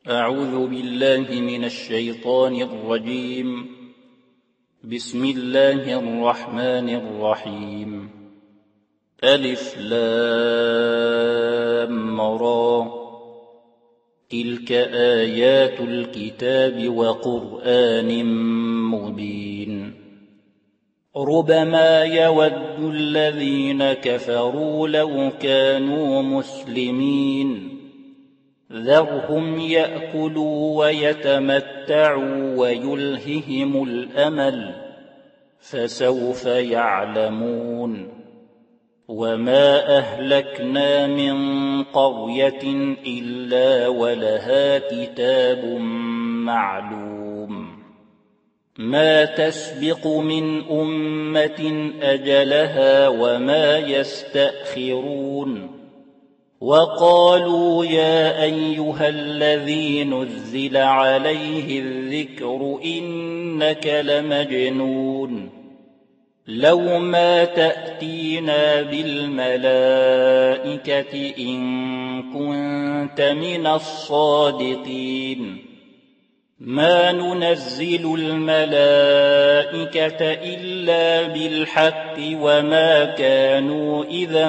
أعوذ بالله من الشيطان الرجيم. بسم الله الرحمن الرحيم. ألف لام را، تلك آيات الكتاب وقرآن مبين. ربما يود الذين كفروا لو كانوا مسلمين، ذرهم يأكلوا ويتمتعوا ويلههم الأمل، فسوف يعلمون. وما أهلكنا من قرية إلا ولها كتاب معلوم، ما تسبق من أمة أجلها وما يستأخرون. وقالوا يا أيها الذي نزل عليه الذكر إنك لمجنون، لو ما تأتينا بالملائكة إن كنت من الصادقين. ما ننزل الملائكة إلا بالحق وما كانوا إذا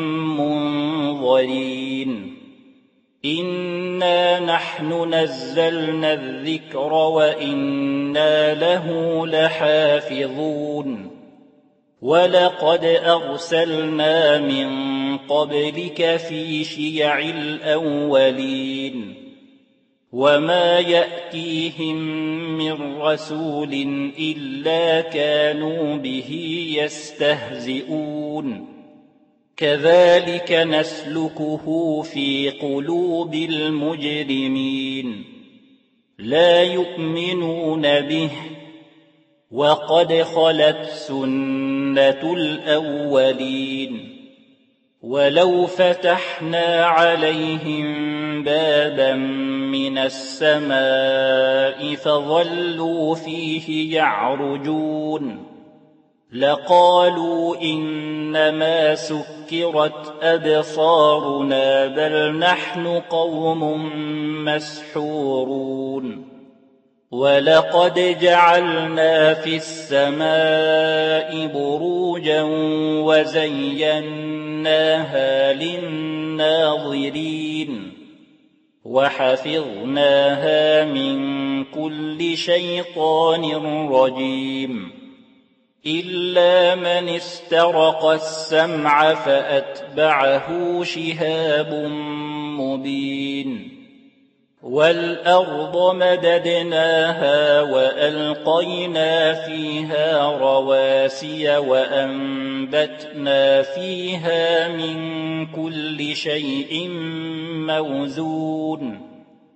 منظرين. إنا نحن نزلنا الذكر وإنا له لحافظون. ولقد أرسلنا من قبلك في شيع الأولين، وما يأتيهم من رسول إلا كانوا به يستهزئون. كذلك نسلكه في قلوب المجرمين، لا يؤمنون به، وقد خلت سنة الأولين. ولو فتحنا عليهم بابا من السماء فظلوا فيه يعرجون لقالوا إنما سكرت أبصارنا بل نحن قوم مسحورون. ولقد جعلنا في السماء بروجا وزيناها للناظرين، وحفظناها من كل شيطان رجيم، إلا من استرق السمع فأتبعه شهاب مبين. والأرض مددناها وألقينا فيها رواسي وأنبتنا فيها من كل شيء موزون،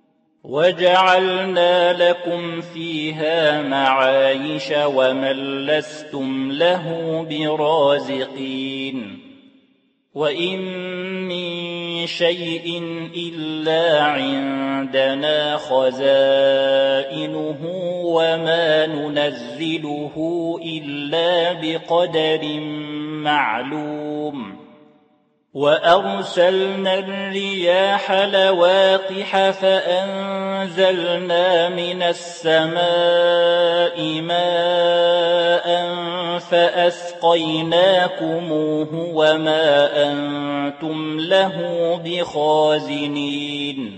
وجعلنا لكم فيها معايش ومن لستم له برازقين. وإن من شيء إلا عندنا خزائنه وما ننزله إلا بقدر معلوم. وأرسلنا الرياح لواقح فأنزلنا من السماء ماء فأسقيناكموه وما أنتم له بخازنين.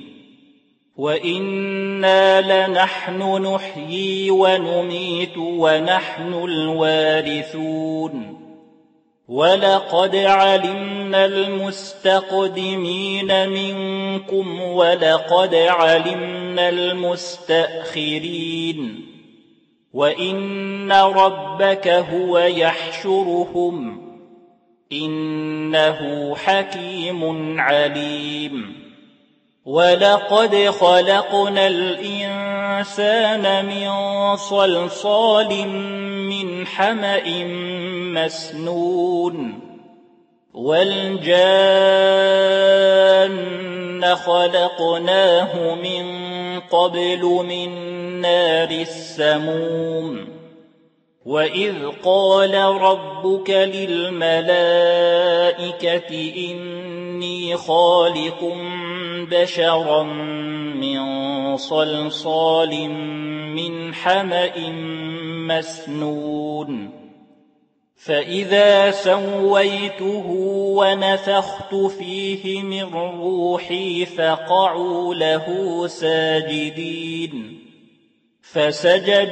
وإنا لنحن نحيي ونميت ونحن الوارثون. ولقد علمنا المستقدمين منكم ولقد علمنا المستأخرين. وإن ربك هو يحشرهم إنه حكيم عليم. ولقد خلقنا الإنسان من صلصال من حمأ مسنون. والجان خلقناه من قبل من نار السموم. وإذ قال ربك للملائكة إني خالق بشرا من صلصال من حمأ مسنون فإذا سويته ونفخت فيه من روحي فقعوا له ساجدين فسجد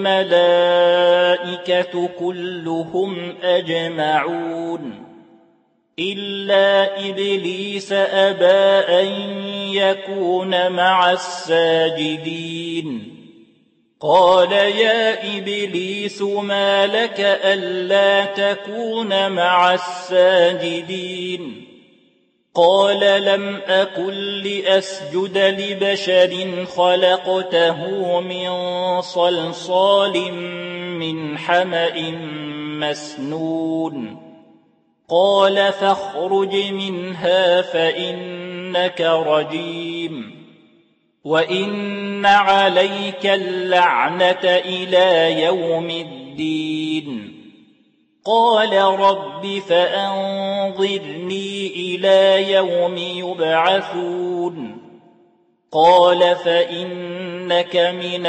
الملائكة كلهم أجمعون إلا إبليس أبى أن يكون مع الساجدين قال يا إبليس ما لك ألا تكون مع الساجدين قال لم أكن لأسجد لبشر خلقته من صلصال من حمأ مسنون قال فاخرج منها فإنك رجيم وإن عليك اللعنة إلى يوم الدين قال رب فأنظرني إلى يوم يبعثون قال فإنك من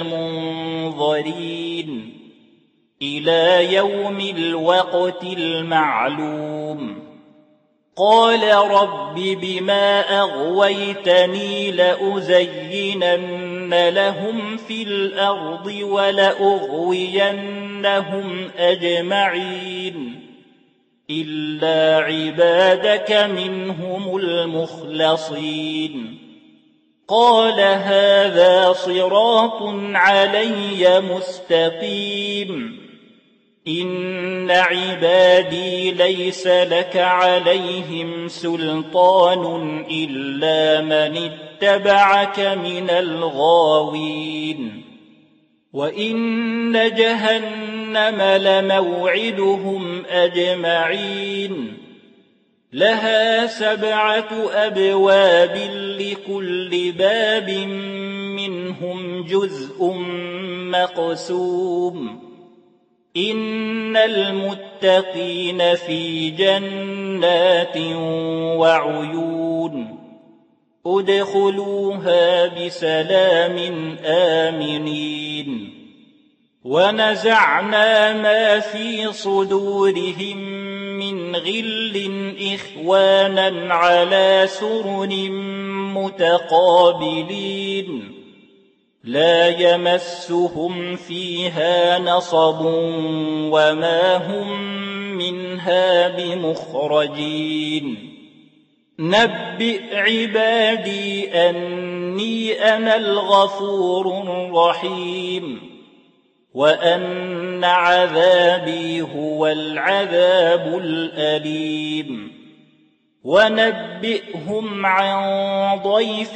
المنظرين إلى يوم الوقت المعلوم قال رب بما أغويتني لأزينن لهم في الأرض ولأغوينهم أجمعين إلا عبادك منهم المخلصين قال هذا صراط علي مستقيم إن عبادي ليس لك عليهم سلطان إلا من اتبعك من الغاوين وإن جهنم لموعدهم أجمعين لها 7 أبواب لكل باب منهم جزء مقسوم إن المتقين في جنات وعيون ادخلوها بسلام آمنين ونزعنا ما في صدورهم من غل إخوانا على سرر متقابلين لا يمسهم فيها نصب وما هم منها بمخرجين نبئ عبادي أني أنا الغفور الرحيم وأن عذابي هو العذاب الأليم ونبئهم عن ضيف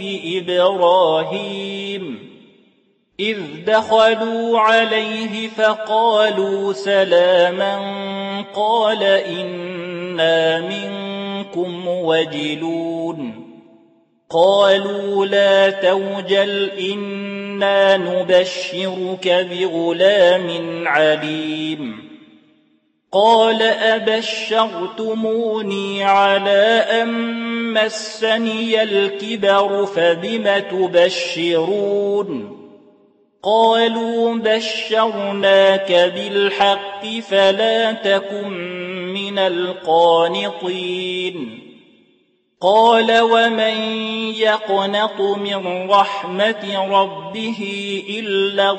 إبراهيم إذ دخلوا عليه فقالوا سلاما قال إنا منكم وجلون قالوا لا توجل إنا نبشرك بغلام عليم قال أبشرتموني على أن مسني الكبر فبم تبشرون قالوا بشرناك بالحق فلا تكن من القانطين قال ومن يقنط من رحمة ربه إلا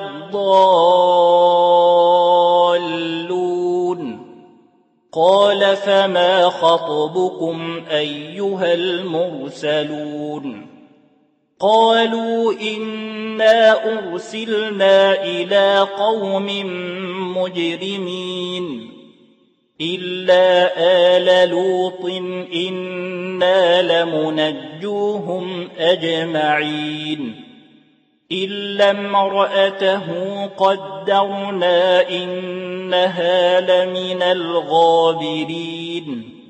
الضالون قال فما خطبكم أيها المرسلون قالوا إنا أرسلنا إلى قوم مجرمين إلا آل لوط إنا لمنجوهم أجمعين إلا امرأته قدرنا إنها لمن الغابرين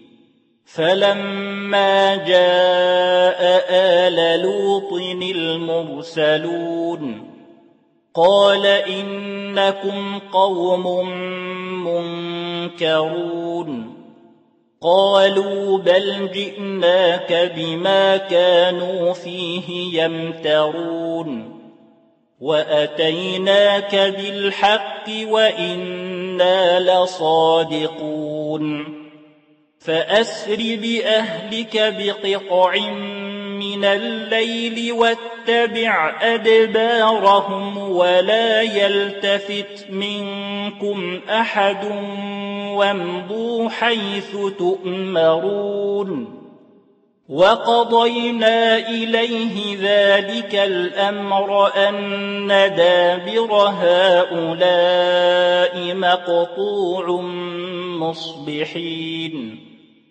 فلما جاء آل لوط المرسلون قال إنكم قوم منكرون قالوا بل جئناك بما كانوا فيه يمترون وأتيناك بالحق وإنا لصادقون فأسر بأهلك بقطع من الليل واتبع أدبارهم ولا يلتفت منكم أحد وامضوا حيث تؤمرون وقضينا إليه ذلك الأمر أن دابر هؤلاء مقطوع مصبحين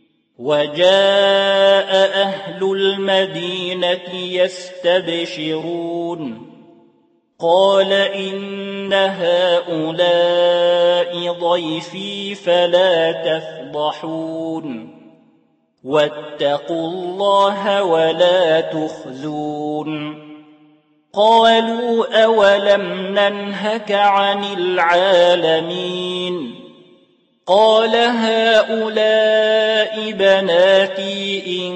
وجاء أهل المدينة يستبشرون قال إن هؤلاء ضيفي فلا تفضحون واتقوا الله ولا تخزون قالوا أولم ننهك عن العالمين قال هؤلاء بناتي إن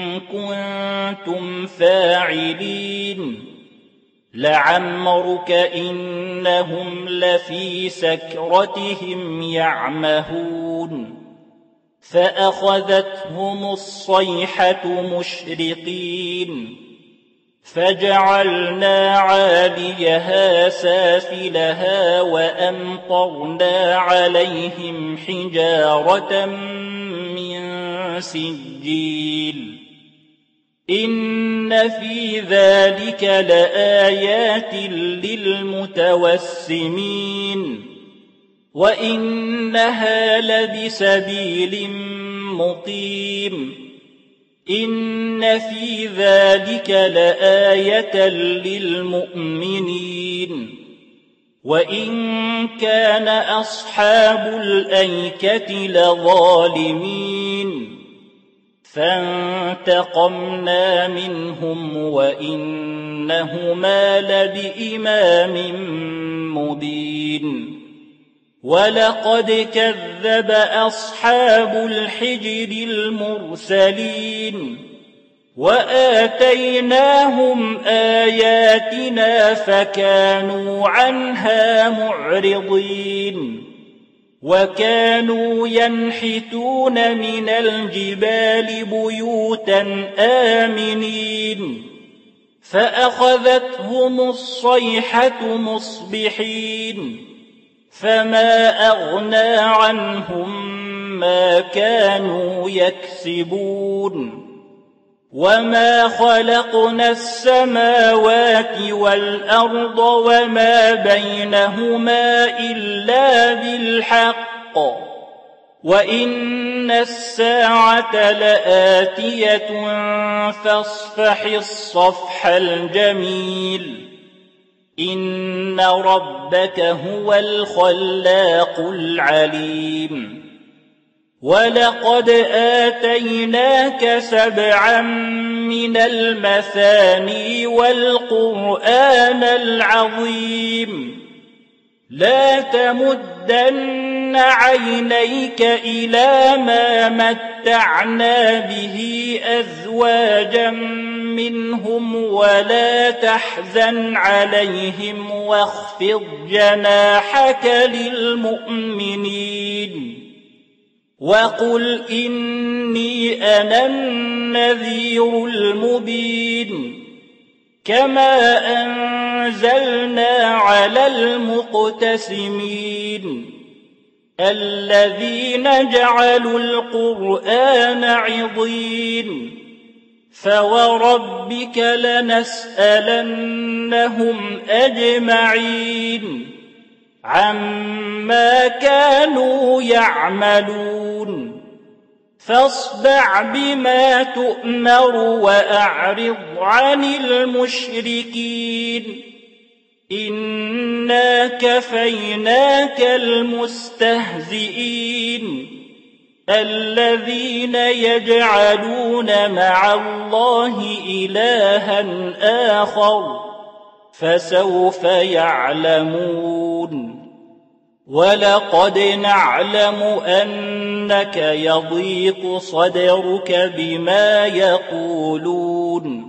كنتم فاعلين لعمرك إنهم لفي سكرتهم يعمهون فأخذتهم الصيحة مشرقين فجعلنا عاليها سافلها وأمطرنا عليهم حجارة من سجيل إن في ذلك لآيات للمتوسمين وإنها لبسبيل مقيم إن في ذلك لآية للمؤمنين وإن كان أصحاب الأيكة لظالمين فانتقمنا منهم وإنهما لبإمام مبين ولقد كذب أصحاب الحجر المرسلين وآتيناهم آياتنا فكانوا عنها معرضين وكانوا ينحتون من الجبال بيوتا آمنين فأخذتهم الصيحة مصبحين فما أغنى عنهم ما كانوا يكسبون وما خلقنا السماوات والأرض وما بينهما إلا بالحق وإن الساعة لآتية فاصفح الصفح الجميل إن ربك هو الخلاق العليم ولقد آتيناك 7 من المثاني والقرآن العظيم لا تمدن عينيك إلى ما متعنا به أزواجا منهم ولا تحزن عليهم واخفض جناحك للمؤمنين وقل إني أنا النذير المبين كما أنزلنا على المقتسمين الذين جعلوا القرآن عضين فوربك لنسألنهم أجمعين عما كانوا يعملون فاصدع بما تؤمر وأعرض عن المشركين إنا كفيناك المستهزئين الذين يجعلون مع الله إلها آخر فسوف يعلمون ولقد نعلم أنك يضيق صدرك بما يقولون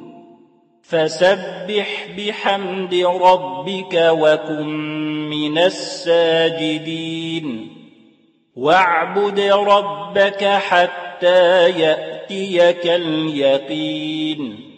فسبح بحمد ربك وكن من الساجدين واعبد ربك حتى يأتيك اليقين